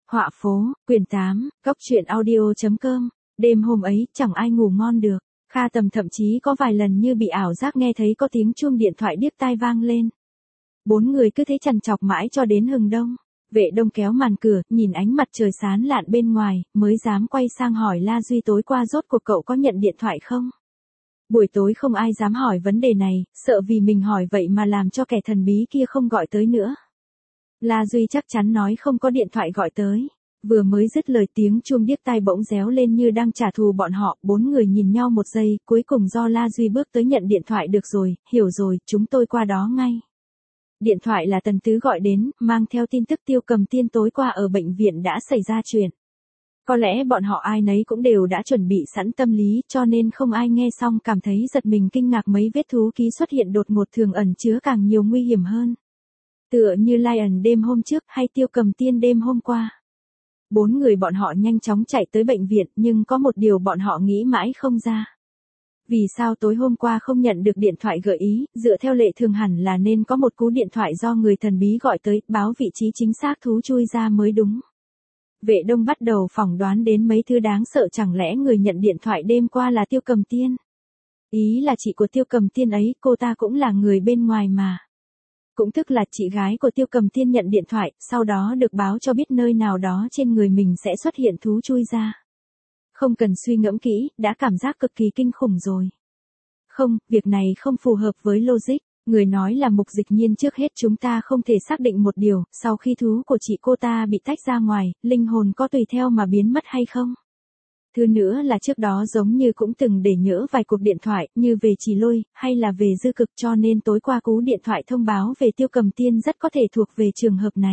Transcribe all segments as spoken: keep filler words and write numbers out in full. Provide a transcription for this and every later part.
Họa phố, quyển tám, góc truyện audio.com. Đêm hôm ấy, chẳng ai ngủ ngon được. Kha Tầm thậm chí có vài lần như bị ảo giác nghe thấy có tiếng chuông điện thoại điếc tai vang lên. Bốn người cứ thế trằn trọc mãi cho đến hừng đông. Vệ Đông kéo màn cửa, nhìn ánh mặt trời sáng lạn bên ngoài, mới dám quay sang hỏi La Duy tối qua rốt cuộc cậu có nhận điện thoại không? Buổi tối không ai dám hỏi vấn đề này, sợ vì mình hỏi vậy mà làm cho kẻ thần bí kia không gọi tới nữa. La Duy chắc chắn nói không có điện thoại gọi tới. Vừa mới dứt lời tiếng chuông điếc tai bỗng réo lên như đang trả thù bọn họ, bốn người nhìn nhau một giây, cuối cùng do La Duy bước tới nhận điện thoại. Được rồi, hiểu rồi, chúng tôi qua đó ngay. Điện thoại là Tần Tứ gọi đến, mang theo tin tức Tiêu Cầm Tiên tối qua ở bệnh viện đã xảy ra chuyện. Có lẽ bọn họ ai nấy cũng đều đã chuẩn bị sẵn tâm lý, cho nên không ai nghe xong cảm thấy giật mình kinh ngạc mấy vết thú ký xuất hiện đột ngột thường ẩn chứa càng nhiều nguy hiểm hơn. Tựa như Lion đêm hôm trước hay Tiêu Cầm Tiên đêm hôm qua. Bốn người bọn họ nhanh chóng chạy tới bệnh viện, nhưng có một điều bọn họ nghĩ mãi không ra. Vì sao tối hôm qua không nhận được điện thoại gợi ý, dựa theo lệ thường hẳn là nên có một cú điện thoại do người thần bí gọi tới, báo vị trí chính xác thú chui ra mới đúng. Vệ Đông bắt đầu phỏng đoán đến mấy thứ đáng sợ, chẳng lẽ người nhận điện thoại đêm qua là Tiêu Cầm Tiên? Ý là chị của Tiêu Cầm Tiên ấy, cô ta cũng là người bên ngoài mà. Cũng tức là chị gái của Tiêu Cầm Tiên nhận điện thoại, sau đó được báo cho biết nơi nào đó trên người mình sẽ xuất hiện thú chui ra. Không cần suy ngẫm kỹ, đã cảm giác cực kỳ kinh khủng rồi. Không, việc này không phù hợp với logic. Người nói là Mục Dịch Nhiên. Trước hết chúng ta không thể xác định một điều, sau khi thú của chị cô ta bị tách ra ngoài, linh hồn có tùy theo mà biến mất hay không? Thứ nữa là trước đó giống như cũng từng để nhỡ vài cuộc điện thoại, như về Chỉ Lôi, hay là về Dư Cực, cho nên tối qua cú điện thoại thông báo về Tiêu Cầm Tiên rất có thể thuộc về trường hợp này.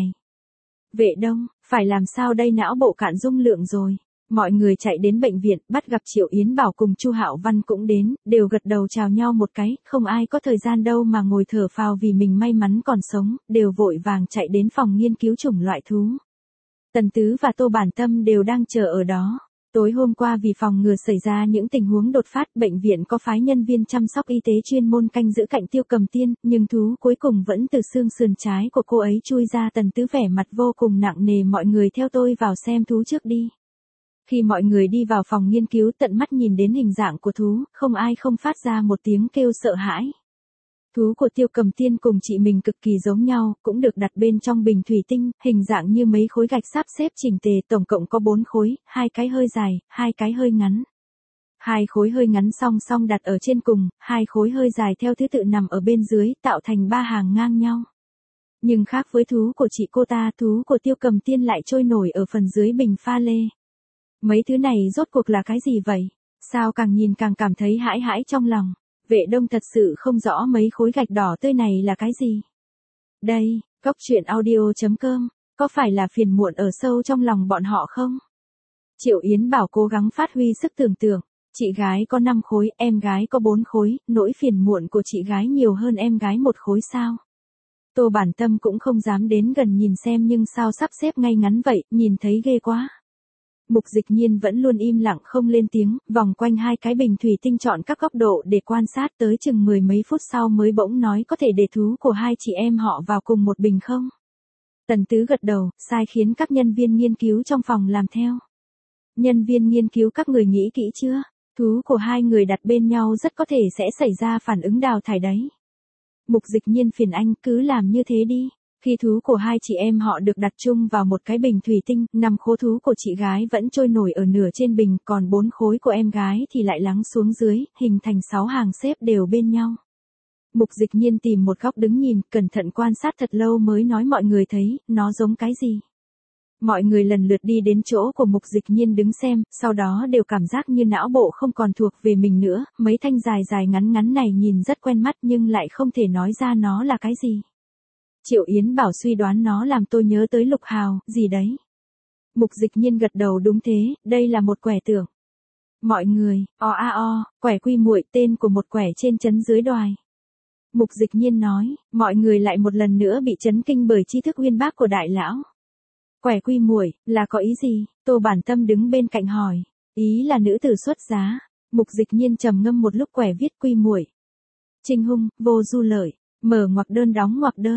Vệ Đông, phải làm sao đây, não bộ cạn dung lượng rồi. Mọi người chạy đến bệnh viện, bắt gặp Triệu Yến Bảo cùng Chu Hạo Văn cũng đến, đều gật đầu chào nhau một cái, không ai có thời gian đâu mà ngồi thở phào vì mình may mắn còn sống, đều vội vàng chạy đến phòng nghiên cứu chủng loại thú. Tần Tứ và Tô Bản Tâm đều đang chờ ở đó. Tối hôm qua vì phòng ngừa xảy ra những tình huống đột phát, bệnh viện có phái nhân viên chăm sóc y tế chuyên môn canh giữ cạnh Tiêu Cầm Tiên, nhưng thú cuối cùng vẫn từ xương sườn trái của cô ấy chui ra. Tần Tứ vẻ mặt vô cùng nặng nề. Mọi người theo tôi vào xem thú trước đi. Khi mọi người đi vào phòng nghiên cứu, tận mắt nhìn đến hình dạng của thú, không ai không phát ra một tiếng kêu sợ hãi. Thú của Tiêu Cầm Tiên cùng chị mình cực kỳ giống nhau, cũng được đặt bên trong bình thủy tinh, hình dạng như mấy khối gạch sáp xếp chỉnh tề, tổng cộng có bốn khối, hai cái hơi dài, hai cái hơi ngắn. Hai khối hơi ngắn song song đặt ở trên cùng, hai khối hơi dài theo thứ tự nằm ở bên dưới, tạo thành ba hàng ngang nhau. Nhưng khác với thú của chị cô ta, thú của Tiêu Cầm Tiên lại trôi nổi ở phần dưới bình pha lê. Mấy thứ này rốt cuộc là cái gì vậy? Sao càng nhìn càng cảm thấy hãi hãi trong lòng. Vệ Đông thật sự không rõ mấy khối gạch đỏ tươi này là cái gì. Đây, góc truyện audio.com, có phải là phiền muộn ở sâu trong lòng bọn họ không? Triệu Yến Bảo cố gắng phát huy sức tưởng tượng. Chị gái có năm khối, em gái có bốn khối, nỗi phiền muộn của chị gái nhiều hơn em gái một khối sao? Tô Bản Tâm cũng không dám đến gần nhìn xem, nhưng sao sắp xếp ngay ngắn vậy, nhìn thấy ghê quá. Mục Dịch Nhiên vẫn luôn im lặng không lên tiếng, vòng quanh hai cái bình thủy tinh chọn các góc độ để quan sát, tới chừng mười mấy phút sau mới bỗng nói có thể để thú của hai chị em họ vào cùng một bình không? Tần Tứ gật đầu, sai khiến các nhân viên nghiên cứu trong phòng làm theo. Nhân viên nghiên cứu, các người nghĩ kỹ chưa? Thú của hai người đặt bên nhau rất có thể sẽ xảy ra phản ứng đào thải đấy. Mục Dịch Nhiên phiền anh, cứ làm như thế đi. Khi thú của hai chị em họ được đặt chung vào một cái bình thủy tinh, năm khối thú của chị gái vẫn trôi nổi ở nửa trên bình, còn bốn khối của em gái thì lại lắng xuống dưới, hình thành sáu hàng xếp đều bên nhau. Mục Dịch Nhiên tìm một góc đứng nhìn, cẩn thận quan sát thật lâu mới nói mọi người thấy, nó giống cái gì? Mọi người lần lượt đi đến chỗ của Mục Dịch Nhiên đứng xem, sau đó đều cảm giác như não bộ không còn thuộc về mình nữa, mấy thanh dài dài ngắn ngắn này nhìn rất quen mắt nhưng lại không thể nói ra nó là cái gì. Triệu Yến Bảo suy đoán nó làm tôi nhớ tới Lục Hào, gì đấy. Mục Dịch Nhiên gật đầu, đúng thế, đây là một quẻ tượng. Mọi người, o a o, quẻ Quy Muội, tên của một quẻ trên trấn dưới đoài. Mục Dịch Nhiên nói, mọi người lại một lần nữa bị chấn kinh bởi tri thức uyên bác của đại lão. Quẻ Quy Muội, là có ý gì? Tô Bản Tâm đứng bên cạnh hỏi. Ý là nữ tử xuất giá. Mục Dịch Nhiên trầm ngâm một lúc, quẻ viết Quy Muội. Trinh hung, vô du lợi, mở ngoặc đơn đóng ngoặc đơn.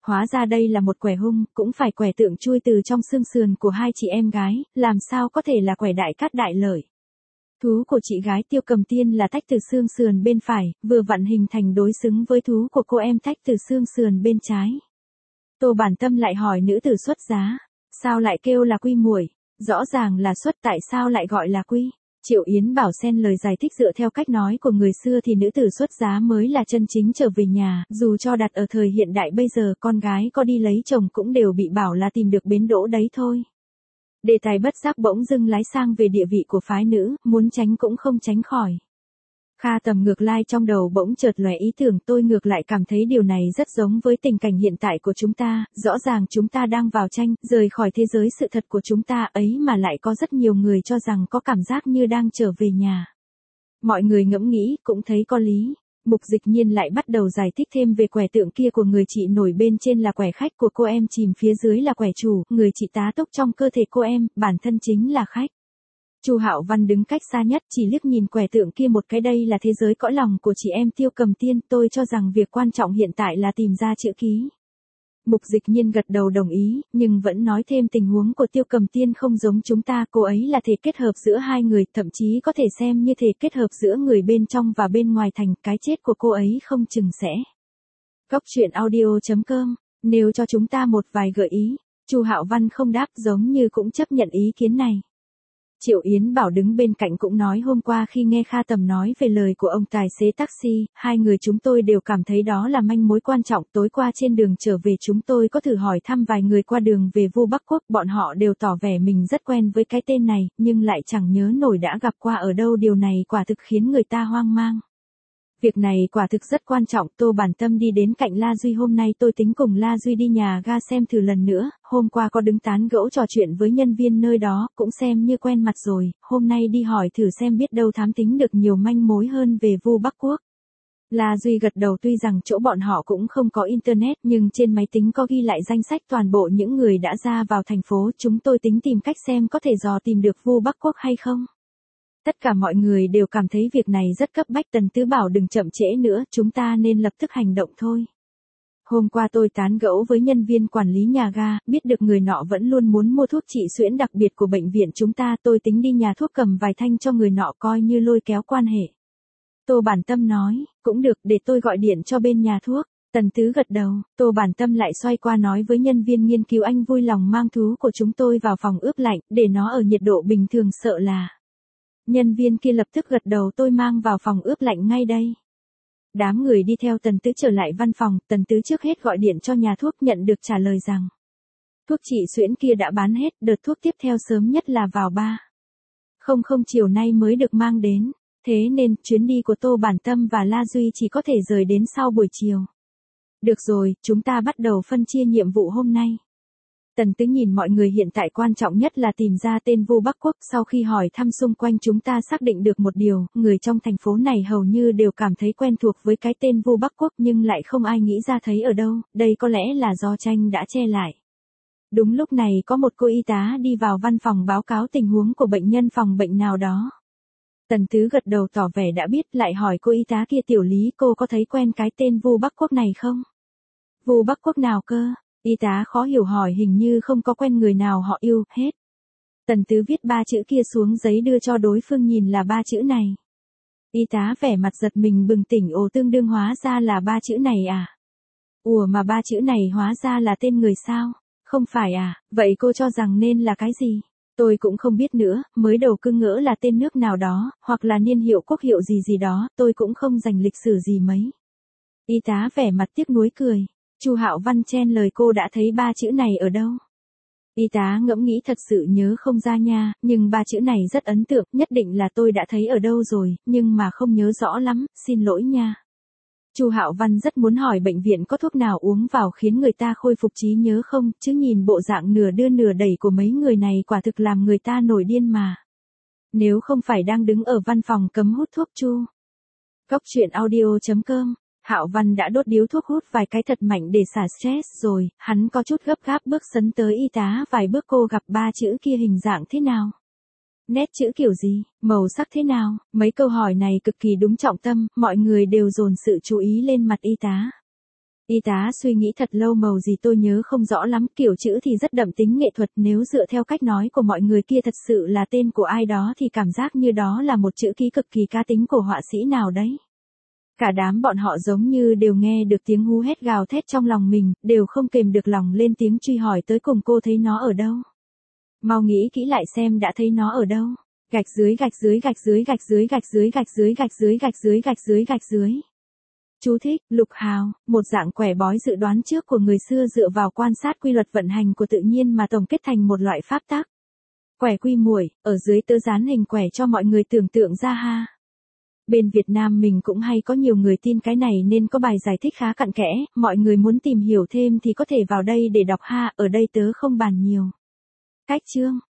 hóa ra đây là một quẻ hung, cũng phải quẻ tượng chui từ trong xương sườn của hai chị em gái, làm sao có thể là quẻ đại cát đại lợi. Thú của chị gái Tiêu Cầm Tiên là tách từ xương sườn bên phải, vừa vặn hình thành đối xứng với thú của cô em tách từ xương sườn bên trái. Tô Bản Tâm lại hỏi nữ tử xuất giá, sao lại kêu là quy muội, rõ ràng là xuất, tại sao lại gọi là quy? Triệu Yến Bảo xen lời giải thích, dựa theo cách nói của người xưa thì nữ tử xuất giá mới là chân chính trở về nhà, dù cho đặt ở thời hiện đại bây giờ con gái có đi lấy chồng cũng đều bị bảo là tìm được bến đỗ đấy thôi. Đề tài bất giác bỗng dưng lái sang về địa vị của phái nữ, muốn tránh cũng không tránh khỏi. Kha Tầm ngược lai trong đầu bỗng chợt lóe ý tưởng, tôi ngược lại cảm thấy điều này rất giống với tình cảnh hiện tại của chúng ta, rõ ràng chúng ta đang vào tranh, rời khỏi thế giới sự thật của chúng ta ấy mà lại có rất nhiều người cho rằng có cảm giác như đang trở về nhà. Mọi người ngẫm nghĩ, cũng thấy có lý. Mục Dịch Nhiên lại bắt đầu giải thích thêm về quẻ tượng kia của người chị nổi bên trên là quẻ khách của cô em chìm phía dưới là quẻ chủ, người chị tá túc trong cơ thể cô em, bản thân chính là khách. Chu Hạo Văn đứng cách xa nhất chỉ liếc nhìn quẻ tượng kia một cái, đây là thế giới cõi lòng của chị em Tiêu Cầm Tiên, tôi cho rằng việc quan trọng hiện tại là tìm ra chữ ký. Mục Dịch Nhiên gật đầu đồng ý, nhưng vẫn nói thêm tình huống của Tiêu Cầm Tiên không giống chúng ta, cô ấy là thể kết hợp giữa hai người, thậm chí có thể xem như thể kết hợp giữa người bên trong và bên ngoài thành, cái chết của cô ấy không chừng sẽ. Góc truyện audio chấm com, nêu cho chúng ta một vài gợi ý. Chu Hạo Văn không đáp, giống như cũng chấp nhận ý kiến này. Triệu Yến Bảo đứng bên cạnh cũng nói, hôm qua khi nghe Kha Tầm nói về lời của ông tài xế taxi, hai người chúng tôi đều cảm thấy đó là manh mối quan trọng. Tối qua trên đường trở về chúng tôi có thử hỏi thăm vài người qua đường về Vu Bắc Quốc, bọn họ đều tỏ vẻ mình rất quen với cái tên này, nhưng lại chẳng nhớ nổi đã gặp qua ở đâu, điều này quả thực khiến người ta hoang mang. Việc này quả thực rất quan trọng. Tô Bản Tâm đi đến cạnh La Duy, hôm nay tôi tính cùng La Duy đi nhà ga xem thử lần nữa, hôm qua có đứng tán gẫu trò chuyện với nhân viên nơi đó, cũng xem như quen mặt rồi, hôm nay đi hỏi thử xem biết đâu thám tính được nhiều manh mối hơn về Vu Bắc Quốc. La Duy gật đầu, tuy rằng chỗ bọn họ cũng không có internet nhưng trên máy tính có ghi lại danh sách toàn bộ những người đã ra vào thành phố, chúng tôi tính tìm cách xem có thể dò tìm được Vu Bắc Quốc hay không. Tất cả mọi người đều cảm thấy việc này rất cấp bách, Tần Tứ bảo đừng chậm trễ nữa, chúng ta nên lập tức hành động thôi. Hôm qua tôi tán gẫu với nhân viên quản lý nhà ga, biết được người nọ vẫn luôn muốn mua thuốc trị suyễn đặc biệt của bệnh viện chúng ta, tôi tính đi nhà thuốc cầm vài thanh cho người nọ coi như lôi kéo quan hệ. Tô Bản Tâm nói, cũng được, để tôi gọi điện cho bên nhà thuốc. Tần Tứ gật đầu, Tô Bản Tâm lại xoay qua nói với nhân viên nghiên cứu, anh vui lòng mang thú của chúng tôi vào phòng ướp lạnh, để nó ở nhiệt độ bình thường, sợ là. Nhân viên kia lập tức gật đầu, tôi mang vào phòng ướp lạnh ngay đây. Đám người đi theo Tần Tứ trở lại văn phòng, Tần Tứ trước hết gọi điện cho nhà thuốc, nhận được trả lời rằng thuốc trị suyễn kia đã bán hết, đợt thuốc tiếp theo sớm nhất là vào ba không không chiều nay mới được mang đến, thế nên chuyến đi của Tô Bản Tâm và La Duy chỉ có thể rời đến sau buổi chiều. Được rồi, chúng ta bắt đầu phân chia nhiệm vụ hôm nay. Tần Tứ nhìn mọi người, hiện tại quan trọng nhất là tìm ra tên Vu Bắc Quốc, sau khi hỏi thăm xung quanh chúng ta xác định được một điều, người trong thành phố này hầu như đều cảm thấy quen thuộc với cái tên Vu Bắc Quốc nhưng lại không ai nghĩ ra thấy ở đâu, đây có lẽ là do tranh đã che lại. Đúng lúc này có một cô y tá đi vào văn phòng báo cáo tình huống của bệnh nhân phòng bệnh nào đó. Tần Tứ gật đầu tỏ vẻ đã biết, lại hỏi cô y tá kia, Tiểu Lý, cô có thấy quen cái tên Vu Bắc Quốc này không? Vu Bắc Quốc nào cơ? Y tá khó hiểu hỏi, hình như không có quen người nào họ yêu hết. Tần Tứ viết ba chữ kia xuống giấy đưa cho đối phương nhìn, là ba chữ này. Y tá vẻ mặt giật mình bừng tỉnh, ồ, tương đương hóa ra là ba chữ này à? Ủa mà ba chữ này hóa ra là tên người sao? Không phải à, vậy cô cho rằng nên là cái gì? Tôi cũng không biết nữa, mới đầu cứ ngỡ là tên nước nào đó, hoặc là niên hiệu quốc hiệu gì gì đó, tôi cũng không dành lịch sử gì mấy. Y tá vẻ mặt tiếc nuối cười. Chu Hạo Văn chen lời, cô đã thấy ba chữ này ở đâu? Y tá ngẫm nghĩ, thật sự nhớ không ra nha, nhưng ba chữ này rất ấn tượng, nhất định là tôi đã thấy ở đâu rồi, nhưng mà không nhớ rõ lắm, xin lỗi nha. Chu Hạo Văn rất muốn hỏi bệnh viện có thuốc nào uống vào khiến người ta khôi phục trí nhớ không, chứ nhìn bộ dạng nửa đưa nửa đẩy của mấy người này quả thực làm người ta nổi điên mà. Nếu không phải đang đứng ở văn phòng cấm hút thuốc Chu. Góc truyện audio chấm com, Hạo Văn đã đốt điếu thuốc hút vài cái thật mạnh để xả stress rồi, hắn có chút gấp gáp bước sấn tới y tá vài bước, cô gặp ba chữ kia hình dạng thế nào? Nét chữ kiểu gì, màu sắc thế nào? Mấy câu hỏi này cực kỳ đúng trọng tâm, mọi người đều dồn sự chú ý lên mặt y tá. Y tá suy nghĩ thật lâu màu gì tôi nhớ không rõ lắm, kiểu chữ thì rất đậm tính nghệ thuật, nếu dựa theo cách nói của mọi người kia thật sự là tên của ai đó thì cảm giác như đó là một chữ ký cực kỳ cá tính của họa sĩ nào đấy. Cả đám bọn họ giống như đều nghe được tiếng hú hét gào thét trong lòng mình, đều không kềm được lòng lên tiếng truy hỏi tới cùng cô thấy nó ở đâu. Mau nghĩ kỹ lại xem đã thấy nó ở đâu. Gạch dưới gạch dưới gạch dưới gạch dưới gạch dưới gạch dưới gạch dưới gạch dưới gạch dưới gạch dưới. Chú thích, lục hào, một dạng quẻ bói dự đoán trước của người xưa dựa vào quan sát quy luật vận hành của tự nhiên mà tổng kết thành một loại pháp tắc. Quẻ quy muội, ở dưới tớ dán hình quẻ cho mọi người tưởng tượng ra ha. Bên Việt Nam mình cũng hay có nhiều người tin cái này nên có bài giải thích khá cặn kẽ, mọi người muốn tìm hiểu thêm thì có thể vào đây để đọc ha, ở đây tớ không bàn nhiều. Cách chương